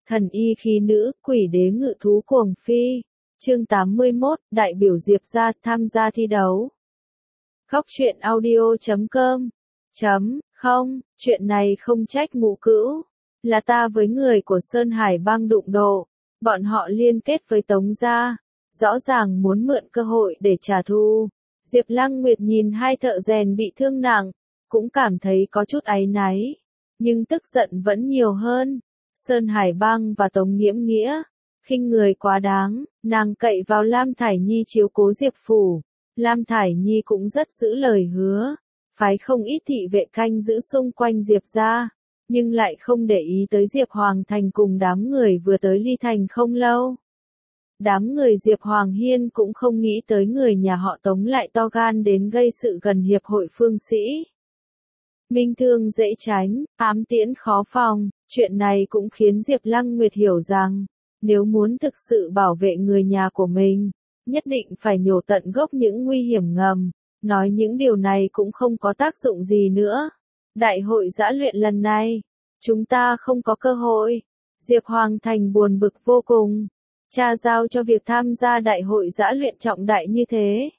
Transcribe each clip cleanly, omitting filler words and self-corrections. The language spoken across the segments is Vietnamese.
Thần y khí nữ, quỷ đế ngự thú cuồng phi. Chương 81, đại biểu Diệp gia tham gia thi đấu. Góc truyện audio.com. Không, chuyện này không trách Ngũ Cữu. Là ta với người của Sơn Hải bang đụng độ. Bọn họ liên kết với Tống gia. Rõ ràng muốn mượn cơ hội để trả thù. Diệp Lăng Nguyệt nhìn hai thợ rèn bị thương nặng. Cũng cảm thấy có chút áy náy. Nhưng tức giận vẫn nhiều hơn. Sơn Hải bang và Tống Nghiễm Nghĩa. Khinh người quá đáng, nàng cậy vào Lam Thải Nhi chiếu cố Diệp phủ. Lam Thải Nhi cũng rất giữ lời hứa, phái không ít thị vệ canh giữ xung quanh Diệp gia, nhưng lại không để ý tới Diệp Hoàng Thành cùng đám người vừa tới Ly Thành không lâu. Đám người Diệp Hoàng Hiên cũng không nghĩ tới người nhà họ Tống lại to gan đến gây sự gần hiệp hội phương sĩ. Minh thương dễ tránh, ám tiễn khó phòng, chuyện này cũng khiến Diệp Lăng Nguyệt hiểu rằng, nếu muốn thực sự bảo vệ người nhà của mình, nhất định phải nhổ tận gốc những nguy hiểm ngầm, nói những điều này cũng không có tác dụng gì nữa. Đại hội giã luyện lần này, chúng ta không có cơ hội. Diệp Hoàng Thành buồn bực vô cùng, cha giao cho việc tham gia đại hội giã luyện trọng đại như thế.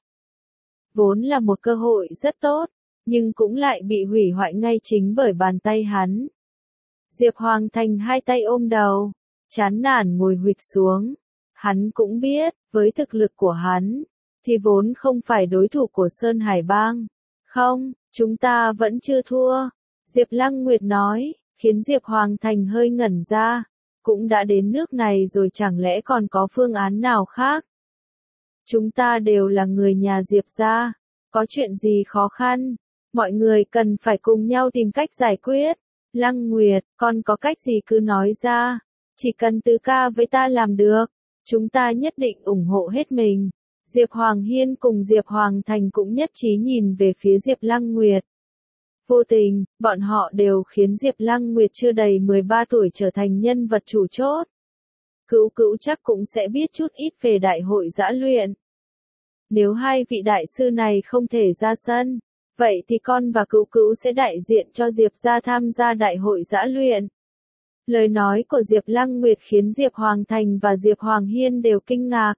Vốn là một cơ hội rất tốt, nhưng cũng lại bị hủy hoại ngay chính bởi bàn tay hắn. Diệp Hoàng Thành hai tay ôm đầu, chán nản ngồi huỵch xuống. Hắn cũng biết, với thực lực của hắn, thì vốn không phải đối thủ của Sơn Hải bang. Không, chúng ta vẫn chưa thua. Diệp Lăng Nguyệt nói, khiến Diệp Hoàng Thành hơi ngẩn ra. Cũng đã đến nước này rồi chẳng lẽ còn có phương án nào khác? Chúng ta đều là người nhà Diệp gia. Có chuyện gì khó khăn, mọi người cần phải cùng nhau tìm cách giải quyết. Lăng Nguyệt, con có cách gì cứ nói ra. Chỉ cần Tứ ca với ta làm được, chúng ta nhất định ủng hộ hết mình. Diệp Hoàng Hiên cùng Diệp Hoàng Thành cũng nhất trí nhìn về phía Diệp Lăng Nguyệt. Vô tình, bọn họ đều khiến Diệp Lăng Nguyệt chưa đầy 13 tuổi trở thành nhân vật chủ chốt. Cữu Cữu chắc cũng sẽ biết chút ít về đại hội giã luyện. Nếu hai vị đại sư này không thể ra sân, vậy thì con và Cữu Cữu sẽ đại diện cho Diệp gia tham gia đại hội giã luyện. Lời nói của Diệp Lăng Nguyệt khiến Diệp Hoàng Thành và Diệp Hoàng Hiên đều kinh ngạc.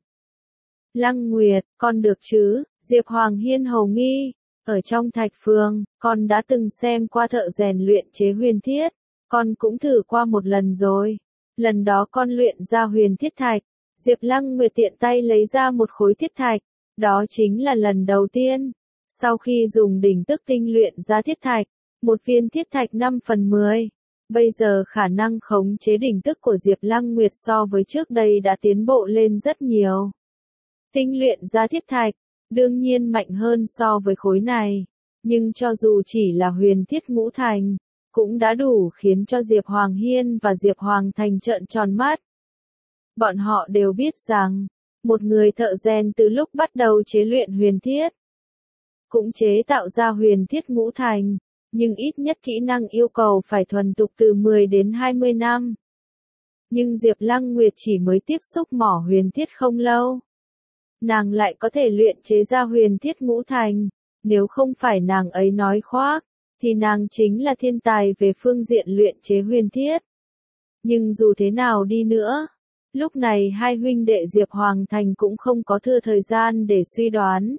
Lăng Nguyệt, con được chứ? Diệp Hoàng Hiên hầu nghi. Ở trong Thạch Phường, con đã từng xem qua thợ rèn luyện chế huyền thiết. Con cũng thử qua một lần rồi. Lần đó con luyện ra huyền thiết thạch. Diệp Lăng Nguyệt tiện tay lấy ra một khối thiết thạch. Đó chính là lần đầu tiên. Sau khi dùng đỉnh tức tinh luyện ra thiết thạch, một viên thiết thạch 5/10. Bây giờ khả năng khống chế đỉnh tức của Diệp Lăng Nguyệt so với trước đây đã tiến bộ lên rất nhiều. Tinh luyện ra thiết thạch, đương nhiên mạnh hơn so với khối này. Nhưng cho dù chỉ là huyền thiết ngũ thành, cũng đã đủ khiến cho Diệp Hoàng Hiên và Diệp Hoàng Thành trợn tròn mắt. Bọn họ đều biết rằng, một người thợ rèn từ lúc bắt đầu chế luyện huyền thiết, cũng chế tạo ra huyền thiết ngũ thành. Nhưng ít nhất kỹ năng yêu cầu phải thuần thục từ 10 đến 20 năm. Nhưng Diệp Lăng Nguyệt chỉ mới tiếp xúc mỏ huyền thiết không lâu. Nàng lại có thể luyện chế ra huyền thiết ngũ thành. Nếu không phải nàng ấy nói khoác, thì nàng chính là thiên tài về phương diện luyện chế huyền thiết. Nhưng dù thế nào đi nữa, lúc này hai huynh đệ Diệp Hoàng Thành cũng không có thừa thời gian để suy đoán.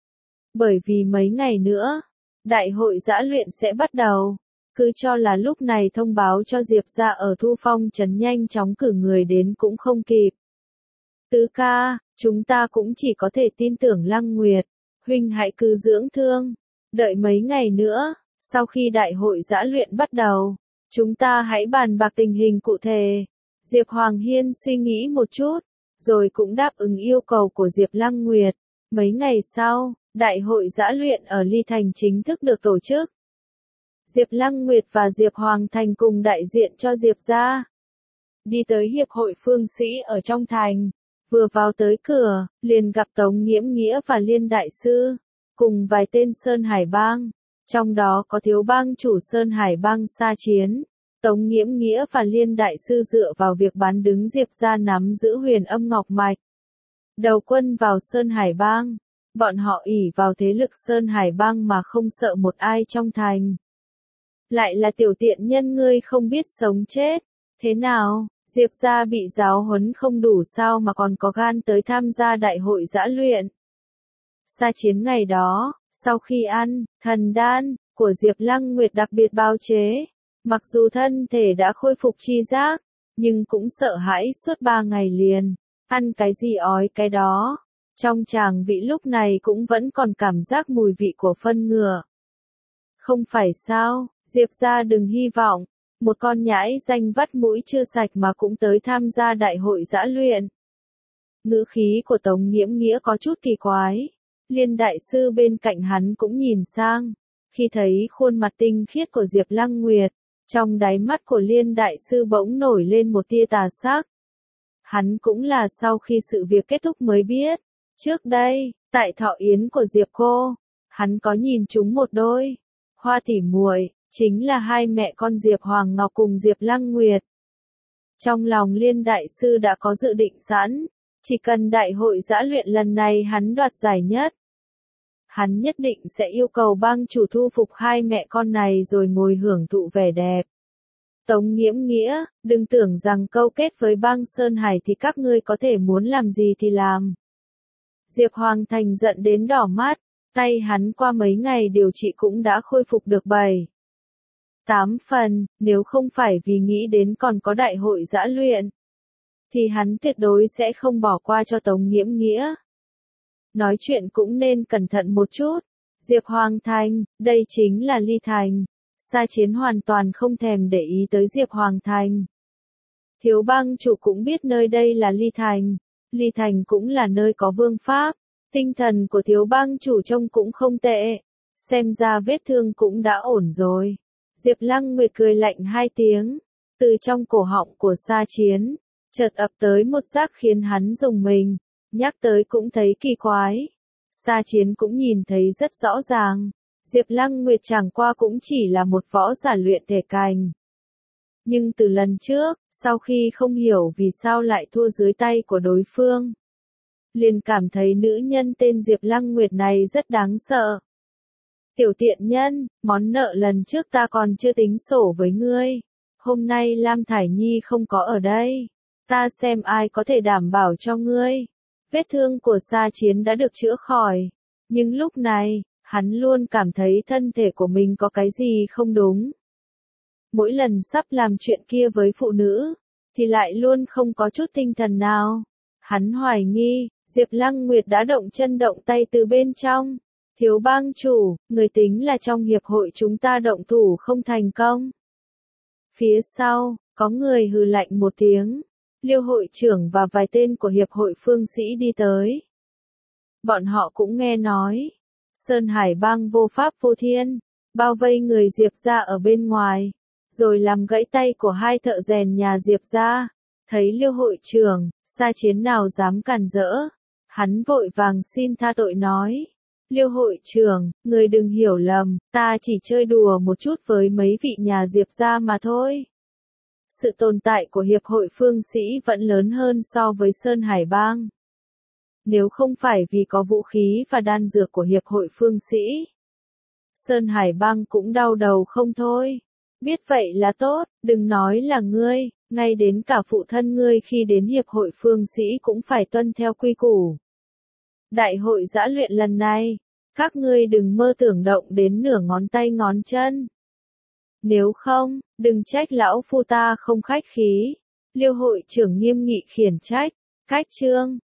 Bởi vì mấy ngày nữa, đại hội giã luyện sẽ bắt đầu, cứ cho là lúc này thông báo cho Diệp gia ở Thu Phong trấn nhanh chóng cử người đến cũng không kịp. Tứ ca, chúng ta cũng chỉ có thể tin tưởng Lăng Nguyệt, huynh hãy cứ dưỡng thương, đợi mấy ngày nữa, sau khi đại hội giã luyện bắt đầu, chúng ta hãy bàn bạc tình hình cụ thể. Diệp Hoàng Hiên suy nghĩ một chút, rồi cũng đáp ứng yêu cầu của Diệp Lăng Nguyệt. Mấy ngày sau, đại hội giã luyện ở Ly Thành chính thức được tổ chức. Diệp Lăng Nguyệt và Diệp Hoàng Thành cùng đại diện cho Diệp gia. Đi tới hiệp hội phương sĩ ở trong thành, vừa vào tới cửa, liền gặp Tống Nghiễm Nghĩa và Liên đại sư, cùng vài tên Sơn Hải bang, trong đó có thiếu bang chủ Sơn Hải bang Sa Chiến. Tống Nghiễm Nghĩa và Liên đại sư dựa vào việc bán đứng Diệp gia nắm giữ Huyền Âm Ngọc Mạch, đầu quân vào Sơn Hải bang. Bọn họ ỷ vào thế lực Sơn Hải bang mà không sợ một ai trong thành. Lại là tiểu tiện nhân ngươi không biết sống chết. Thế nào, Diệp gia bị giáo huấn không đủ sao mà còn có gan tới tham gia đại hội giã luyện. Sa chiến ngày đó, sau khi ăn thần đan của Diệp Lăng Nguyệt đặc biệt bào chế, mặc dù thân thể đã khôi phục tri giác, nhưng cũng sợ hãi suốt 3 ngày liền, ăn cái gì ói cái đó. Trong tràng vị lúc này cũng vẫn còn cảm giác mùi vị của phân ngựa. Không phải sao, Diệp gia đừng hy vọng, một con nhãi danh vắt mũi chưa sạch mà cũng tới tham gia đại hội giã luyện. Ngữ khí của Tống Nghiễm Nghĩa có chút kỳ quái. Liên đại sư bên cạnh hắn cũng nhìn sang. Khi thấy khuôn mặt tinh khiết của Diệp Lăng Nguyệt, trong đáy mắt của Liên đại sư bỗng nổi lên một tia tà sắc. Hắn cũng là sau khi sự việc kết thúc mới biết. Trước đây, tại thọ yến của Diệp cô, hắn có nhìn chúng một đôi hoa tỉ muội, chính là hai mẹ con Diệp Hoàng Ngọc cùng Diệp Lăng Nguyệt. Trong lòng Liên đại sư đã có dự định sẵn, chỉ cần đại hội giã luyện lần này hắn đoạt giải nhất, hắn nhất định sẽ yêu cầu bang chủ thu phục hai mẹ con này rồi ngồi hưởng thụ vẻ đẹp. Tống Nghiễm Nghĩa, đừng tưởng rằng câu kết với bang Sơn Hải thì các ngươi có thể muốn làm gì thì làm. Diệp Hoàng Thành giận đến đỏ mắt, tay hắn qua mấy ngày điều trị cũng đã khôi phục được 7-8 phần, nếu không phải vì nghĩ đến còn có đại hội giã luyện, thì hắn tuyệt đối sẽ không bỏ qua cho Tống Nghiễm Nghĩa. Nói chuyện cũng nên cẩn thận một chút. Diệp Hoàng Thành, đây chính là Ly Thành. Sa Chiến hoàn toàn không thèm để ý tới Diệp Hoàng Thành. Thiếu bang chủ cũng biết nơi đây là Ly Thành. Ly Thành cũng là nơi có vương pháp. Tinh thần của thiếu bang chủ trông cũng không tệ. Xem ra vết thương cũng đã ổn rồi. Diệp Lăng Nguyệt cười lạnh 2 tiếng. Từ trong cổ họng của Sa Chiến, chợt ập tới một giác khiến hắn rùng mình. Nhắc tới cũng thấy kỳ quái. Sa Chiến cũng nhìn thấy rất rõ ràng. Diệp Lăng Nguyệt chẳng qua cũng chỉ là một võ giả luyện thể cành. Nhưng từ lần trước, sau khi không hiểu vì sao lại thua dưới tay của đối phương, liền cảm thấy nữ nhân tên Diệp Lăng Nguyệt này rất đáng sợ. Tiểu tiện nhân, món nợ lần trước ta còn chưa tính sổ với ngươi. Hôm nay Lam Thải Nhi không có ở đây. Ta xem ai có thể đảm bảo cho ngươi. Vết thương của Sa Chiến đã được chữa khỏi. Nhưng lúc này, hắn luôn cảm thấy thân thể của mình có cái gì không đúng. Mỗi lần sắp làm chuyện kia với phụ nữ, thì lại luôn không có chút tinh thần nào. Hắn hoài nghi, Diệp Lăng Nguyệt đã động chân động tay từ bên trong. Thiếu bang chủ, người tính là trong hiệp hội chúng ta động thủ không thành công. Phía sau, có người hừ lạnh một tiếng. Liêu hội trưởng và vài tên của hiệp hội phương sĩ đi tới. Bọn họ cũng nghe nói. Sơn Hải bang vô pháp vô thiên, bao vây người Diệp gia ở bên ngoài, rồi làm gãy tay của 2 thợ rèn nhà Diệp gia. Thấy Liêu hội trưởng, Sa Chiến nào dám cản rỡ. Hắn vội vàng xin tha tội nói. Liêu hội trưởng, người đừng hiểu lầm, ta chỉ chơi đùa một chút với mấy vị nhà Diệp gia mà thôi. Sự tồn tại của hiệp hội phương sĩ vẫn lớn hơn so với Sơn Hải bang. Nếu không phải vì có vũ khí và đan dược của hiệp hội phương sĩ, Sơn Hải bang cũng đau đầu không thôi. Biết vậy là tốt, đừng nói là ngươi, ngay đến cả phụ thân ngươi khi đến hiệp hội phương sĩ cũng phải tuân theo quy củ. Đại hội giã luyện lần này, các ngươi đừng mơ tưởng động đến nửa ngón tay ngón chân. Nếu không, đừng trách lão phu ta không khách khí. Liêu hội trưởng nghiêm nghị khiển trách. Cách chương